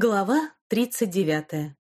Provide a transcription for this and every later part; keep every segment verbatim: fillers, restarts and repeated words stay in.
Глава тридцать девятая.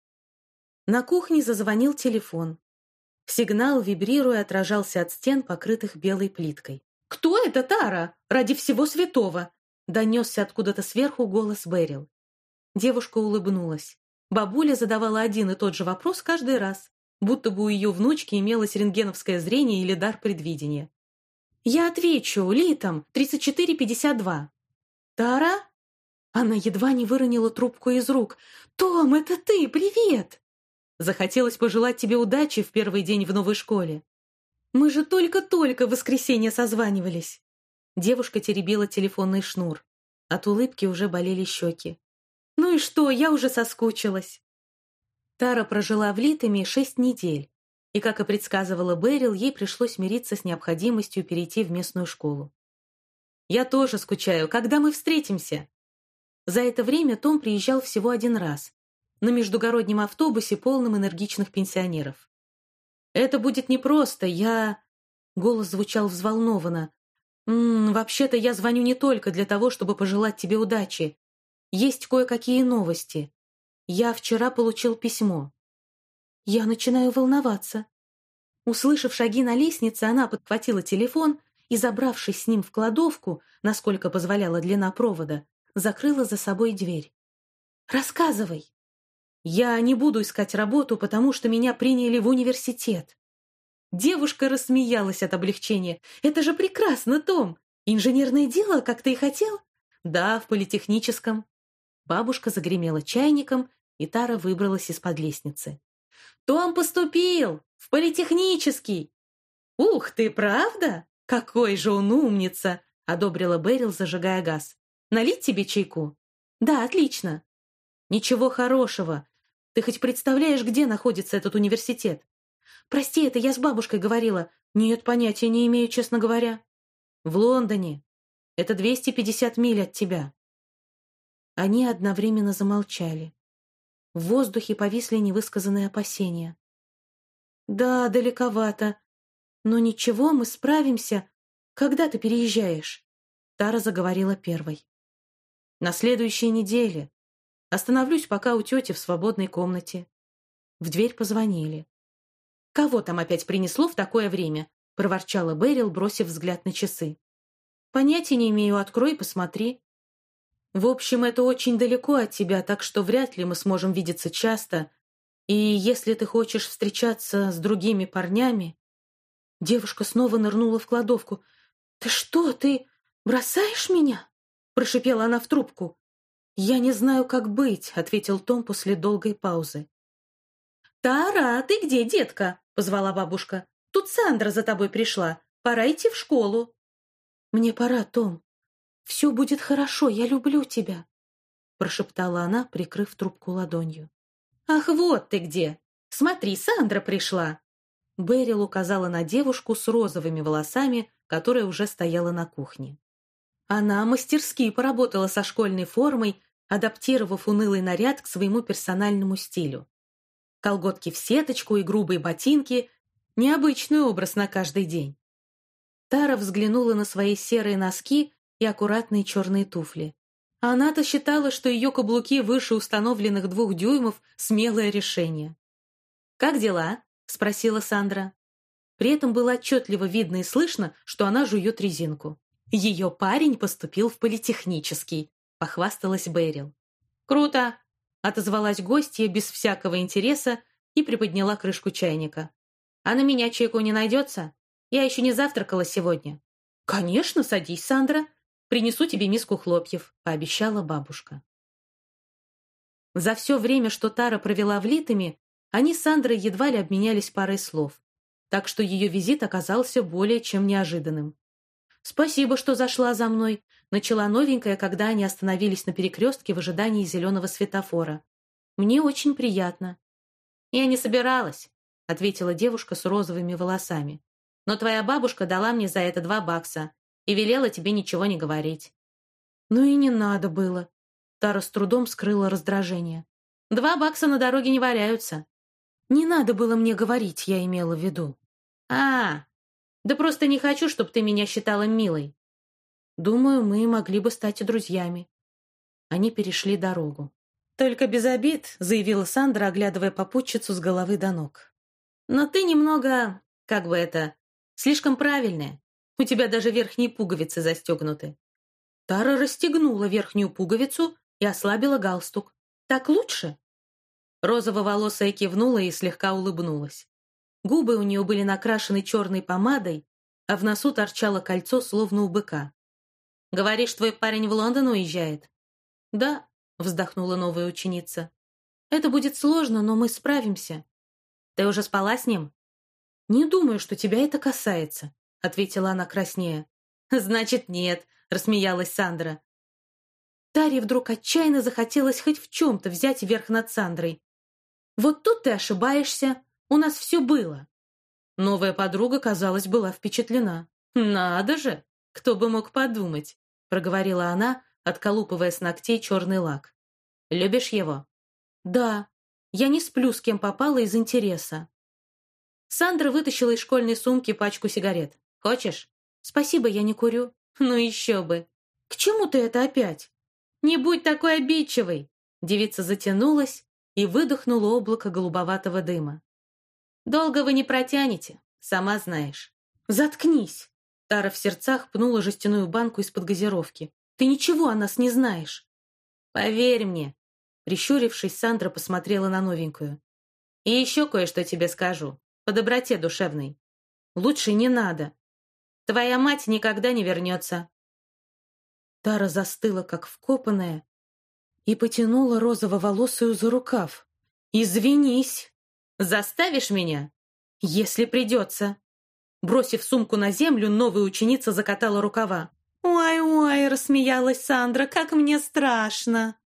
На кухне зазвонил телефон. Сигнал, вибрируя, отражался от стен, покрытых белой плиткой. «Кто это, Тара? Ради всего святого!» Донесся откуда-то сверху голос Бэрил. Девушка улыбнулась. Бабуля задавала один и тот же вопрос каждый раз, будто бы у ее внучки имелось рентгеновское зрение или дар предвидения. «Я отвечу, литом, тридцать четыре пятьдесят два». «Тара?» Она едва не выронила трубку из рук. «Том, это ты! Привет!» Захотелось пожелать тебе удачи в первый день в новой школе. Мы же только-только в воскресенье созванивались. Девушка теребила телефонный шнур. От улыбки уже болели щеки. Ну и что, я уже соскучилась. Тара прожила в Литоме шесть недель, и, как и предсказывала Бэрил, ей пришлось мириться с необходимостью перейти в местную школу. «Я тоже скучаю. Когда мы встретимся?» За это время Том приезжал всего один раз, на междугороднем автобусе, полном энергичных пенсионеров. «Это будет непросто, я...» Голос звучал взволнованно. «М-м, «Вообще-то я звоню не только для того, чтобы пожелать тебе удачи. Есть кое-какие новости. Я вчера получил письмо». Я начинаю волноваться. Услышав шаги на лестнице, она подхватила телефон и, забравшись с ним в кладовку, насколько позволяла длина провода, закрыла за собой дверь. «Рассказывай!» «Я не буду искать работу, потому что меня приняли в университет». Девушка рассмеялась от облегчения. «Это же прекрасно, Том! Инженерное дело, как ты и хотел?» «Да, в политехническом». Бабушка загремела чайником, и Тара выбралась из-под лестницы. «Том поступил! В политехнический!» «Ух ты, правда? Какой же он умница!» — одобрила Бэрил, зажигая газ. «Налить тебе чайку?» «Да, отлично». «Ничего хорошего. Ты хоть представляешь, где находится этот университет?» «Прости, это я с бабушкой говорила. Нет, понятия не имею, честно говоря». «В Лондоне. Это двести пятьдесят миль от тебя». Они одновременно замолчали. В воздухе повисли невысказанные опасения. «Да, далековато. Но ничего, мы справимся. Когда ты переезжаешь?» Тара заговорила первой. «На следующей неделе. Остановлюсь пока у тети в свободной комнате». В дверь позвонили. «Кого там опять принесло в такое время?» — проворчала Бэрил, бросив взгляд на часы. «Понятия не имею, открой и посмотри». «В общем, это очень далеко от тебя, так что вряд ли мы сможем видеться часто. И если ты хочешь встречаться с другими парнями...» Девушка снова нырнула в кладовку. «Ты что, ты бросаешь меня?» — прошипела она в трубку. «Я не знаю, как быть», — ответил Том после долгой паузы. «Тара, ты где, детка?» — позвала бабушка. «Тут Сандра за тобой пришла. Пора идти в школу». «Мне пора, Том. Все будет хорошо, я люблю тебя», — прошептала она, прикрыв трубку ладонью. «Ах, вот ты где! Смотри, Сандра пришла!» Бэрил указала на девушку с розовыми волосами, которая уже стояла на кухне. Она мастерски поработала со школьной формой, адаптировав унылый наряд к своему персональному стилю. Колготки в сеточку и грубые ботинки — необычный образ на каждый день. Тара взглянула на свои серые носки и аккуратные черные туфли. Она-то считала, что ее каблуки выше установленных двух дюймов — смелое решение. «Как дела?» — спросила Сандра. При этом было отчетливо видно и слышно, что она жует резинку. «Ее парень поступил в политехнический», — похвасталась Бэрил. «Круто!» — отозвалась гостья без всякого интереса и приподняла крышку чайника. «А на меня чайку не найдется? Я еще не завтракала сегодня». «Конечно, садись, Сандра. Принесу тебе миску хлопьев», — пообещала бабушка. За все время, что Тара провела в Литоме, они с Сандрой едва ли обменялись парой слов, так что ее визит оказался более чем неожиданным. «Спасибо, что зашла за мной», — начала новенькая, когда они остановились на перекрестке в ожидании зеленого светофора. «Мне очень приятно». «Я не собиралась», — ответила девушка с розовыми волосами. «Но твоя бабушка дала мне за это два бакса и велела тебе ничего не говорить». «Ну и не надо было». Тара с трудом скрыла раздражение. «Два бакса на дороге не валяются». «Не надо было мне говорить, я имела в виду». «А, да просто не хочу, чтобы ты меня считала милой». «Думаю, мы могли бы стать друзьями». Они перешли дорогу. «Только без обид», — заявила Сандра, оглядывая попутчицу с головы до ног. «Но ты немного, как бы это, слишком правильная. У тебя даже верхние пуговицы застегнуты». Тара расстегнула верхнюю пуговицу и ослабила галстук. «Так лучше?» Розово-волосая кивнула и слегка улыбнулась. Губы у нее были накрашены черной помадой, а в носу торчало кольцо, словно у быка. «Говоришь, твой парень в Лондон уезжает?» «Да», — вздохнула новая ученица. «Это будет сложно, но мы справимся». «Ты уже спала с ним?» «Не думаю, что тебя это касается», — ответила она краснея. «Значит, нет», — рассмеялась Сандра. Таре вдруг отчаянно захотелось хоть в чем-то взять верх над Сандрой. «Вот тут ты ошибаешься. У нас все было». Новая подруга, казалось, была впечатлена. «Надо же! Кто бы мог подумать?» — проговорила она, отколупывая с ногтей черный лак. «Любишь его?» «Да. Я не сплю, с кем попала из интереса». Сандра вытащила из школьной сумки пачку сигарет. «Хочешь?» «Спасибо, я не курю». «Ну еще бы!» «К чему ты это опять?» «Не будь такой обидчивой!» Девица затянулась и выдохнула облако голубоватого дыма. «Долго вы не протянете, сама знаешь». «Заткнись!» Тара в сердцах пнула жестяную банку из-под газировки. «Ты ничего о нас не знаешь». «Поверь мне», — прищурившись, Сандра посмотрела на новенькую. «И еще кое-что тебе скажу, по доброте душевной. Лучше не надо. Твоя мать никогда не вернется». Тара застыла, как вкопанная, и потянула розово-волосую за рукав. «Извинись! Заставишь меня? Если придется!» Бросив сумку на землю, новая ученица закатала рукава. «Ой-ой!» — рассмеялась Сандра. «Как мне страшно!»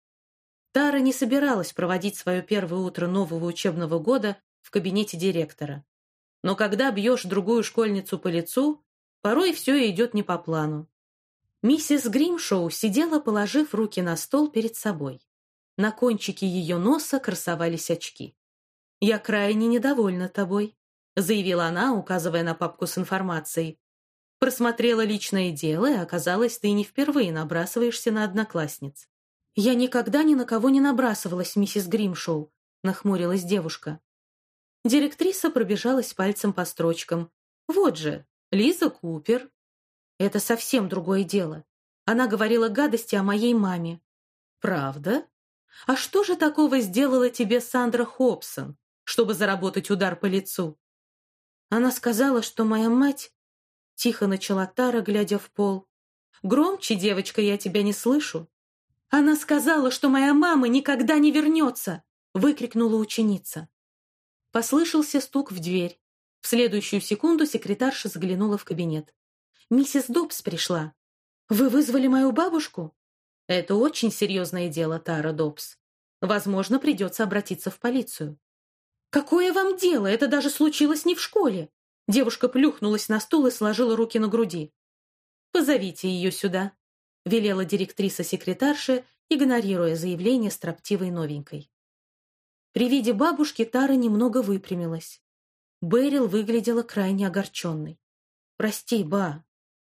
Тара не собиралась проводить свое первое утро нового учебного года в кабинете директора. Но когда бьешь другую школьницу по лицу, порой все идет не по плану. Миссис Гримшоу сидела, положив руки на стол перед собой. На кончике ее носа красовались очки. «Я крайне недовольна тобой», — заявила она, указывая на папку с информацией. «Просмотрела личное дело, и оказалось, ты не впервые набрасываешься на одноклассниц». «Я никогда ни на кого не набрасывалась, миссис Гримшоу», — нахмурилась девушка. Директриса пробежалась пальцем по строчкам. «Вот же, Лиза Купер». «Это совсем другое дело. Она говорила гадости о моей маме». «Правда? А что же такого сделала тебе Сандра Хобсон, чтобы заработать удар по лицу?» «Она сказала, что моя мать...» Тихо начала Тара, глядя в пол. «Громче, девочка, я тебя не слышу». «Она сказала, что моя мама никогда не вернется!» Выкрикнула ученица. Послышался стук в дверь. В следующую секунду секретарша заглянула в кабинет. «Миссис Добс пришла. Вы вызвали мою бабушку?» «Это очень серьезное дело, Тара Добс. Возможно, придется обратиться в полицию». «Какое вам дело? Это даже случилось не в школе!» Девушка плюхнулась на стул и сложила руки на груди. «Позовите ее сюда», — велела директриса-секретарша, игнорируя заявление строптивой новенькой. При виде бабушки Тара немного выпрямилась. Бэрил выглядела крайне огорченной. «Прости, ба».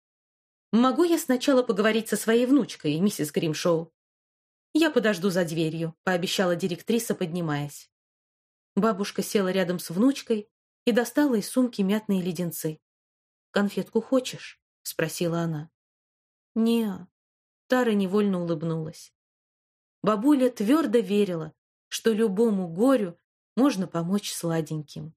«Могу я сначала поговорить со своей внучкой, миссис Гримшоу?» «Я подожду за дверью», — пообещала директриса, поднимаясь. Бабушка села рядом с внучкой и достала из сумки мятные леденцы. «Конфетку хочешь?» — спросила она. «Не-а». Тара невольно улыбнулась. Бабуля твердо верила, что любому горю можно помочь сладеньким.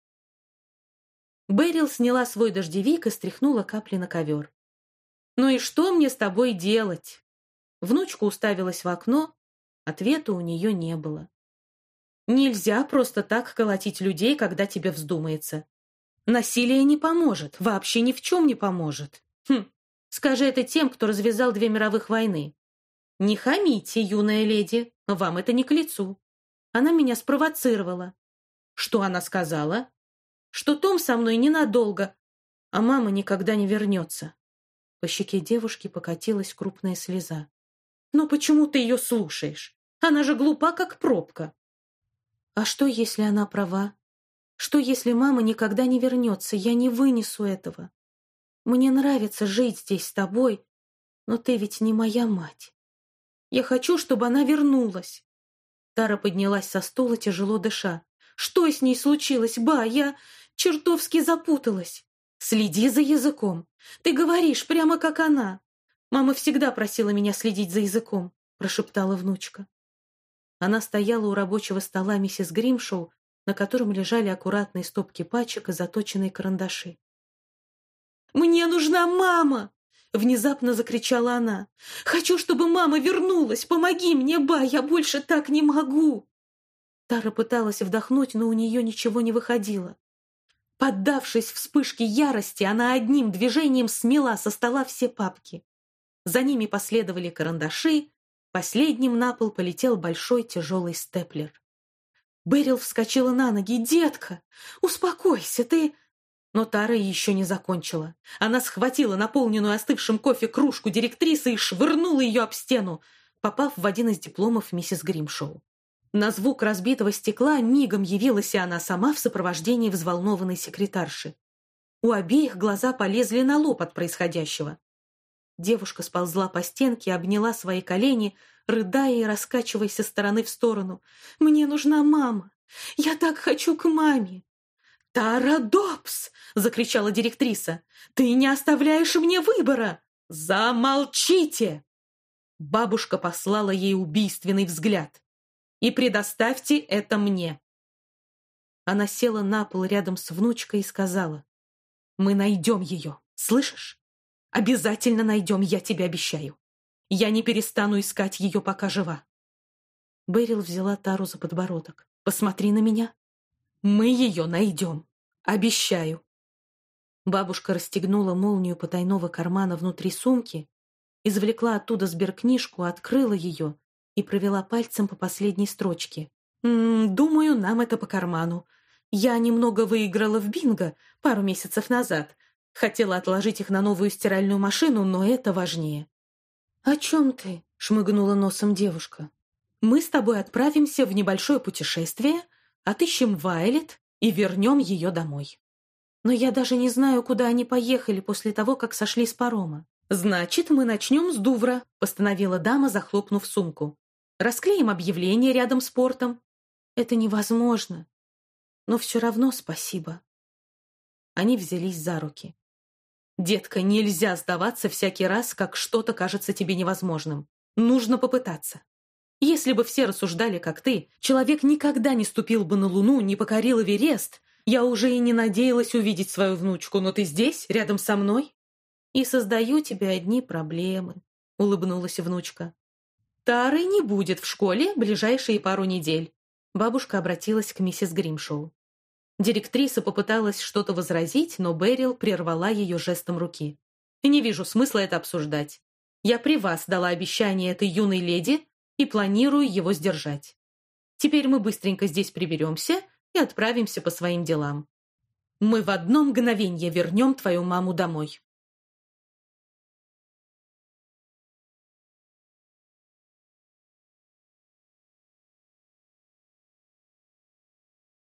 Бэрил сняла свой дождевик и стряхнула капли на ковер. «Ну и что мне с тобой делать?» Внучка уставилась в окно, ответа у нее не было. «Нельзя просто так колотить людей, когда тебе вздумается. Насилие не поможет, вообще ни в чем не поможет. Хм, скажи это тем, кто развязал две мировых войны. Не хамите, юная леди, вам это не к лицу. Она меня спровоцировала». «Что она сказала?» «Что Том со мной ненадолго, а мама никогда не вернется». По щеке девушки покатилась крупная слеза. «Но почему ты ее слушаешь? Она же глупа, как пробка». «А что, если она права? Что, если мама никогда не вернется? Я не вынесу этого. Мне нравится жить здесь с тобой, но ты ведь не моя мать. Я хочу, чтобы она вернулась. Тара поднялась со стула, тяжело дыша. «Что с ней случилось, ба? Я чертовски запуталась. Следи за языком. Ты говоришь прямо как она. Мама всегда просила меня следить за языком», — прошептала внучка. Она стояла у рабочего стола миссис Гримшоу, на котором лежали аккуратные стопки пачек и заточенные карандаши. «Мне нужна мама!» — внезапно закричала она. «Хочу, чтобы мама вернулась! Помоги мне, ба! Я больше так не могу!» Тара пыталась вдохнуть, но у нее ничего не выходило. Поддавшись вспышке ярости, она одним движением смела со стола все папки. За ними последовали карандаши, последним на пол полетел большой тяжелый степлер. Берил вскочила на ноги. «Детка, успокойся, ты...» Но Тара еще не закончила. Она схватила наполненную остывшим кофе кружку директрисы и швырнула ее об стену, попав в один из дипломов миссис Гримшоу. На звук разбитого стекла мигом явилась и она сама в сопровождении взволнованной секретарши. У обеих глаза полезли на лоб от происходящего. Девушка сползла по стенке, обняла свои колени, рыдая и раскачиваясь со стороны в сторону. «Мне нужна мама! Я так хочу к маме!» «Тара Добс!» — закричала директриса. «Ты не оставляешь мне выбора! Замолчите!» Бабушка послала ей убийственный взгляд. «И предоставьте это мне!» Она села на пол рядом с внучкой и сказала: «Мы найдем ее, слышишь? Обязательно найдем, я тебе обещаю. Я не перестану искать ее, пока жива». Берил взяла Тару за подбородок. «Посмотри на меня. Мы ее найдем. Обещаю». Бабушка расстегнула молнию потайного кармана внутри сумки, извлекла оттуда сберкнижку, открыла ее и провела пальцем по последней строчке. «М -м, «Думаю, нам это по карману. Я немного выиграла в бинго пару месяцев назад. Хотела отложить их на новую стиральную машину, но это важнее». «О чем ты?» — шмыгнула носом девушка. «Мы с тобой отправимся в небольшое путешествие, отыщем Вайлет и вернем ее домой. Но я даже не знаю, куда они поехали после того, как сошли с парома». «Значит, мы начнем с Дувра», — постановила дама, захлопнув сумку. «Расклеим объявление рядом с портом». «Это невозможно. Но все равно спасибо». Они взялись за руки. «Детка, нельзя сдаваться всякий раз, как что-то кажется тебе невозможным. Нужно попытаться. Если бы все рассуждали, как ты, человек никогда не ступил бы на Луну, не покорил Эверест. Я уже и не надеялась увидеть свою внучку, но ты здесь, рядом со мной, и создаю тебе одни проблемы», — улыбнулась внучка. «Тары не будет в школе ближайшие пару недель». Бабушка обратилась к миссис Гримшоу. Директриса попыталась что-то возразить, но Берил прервала ее жестом руки. «Не вижу смысла это обсуждать. Я при вас дала обещание этой юной леди и планирую его сдержать. Теперь мы быстренько здесь приберемся и отправимся по своим делам. Мы в одно мгновенье вернем твою маму домой».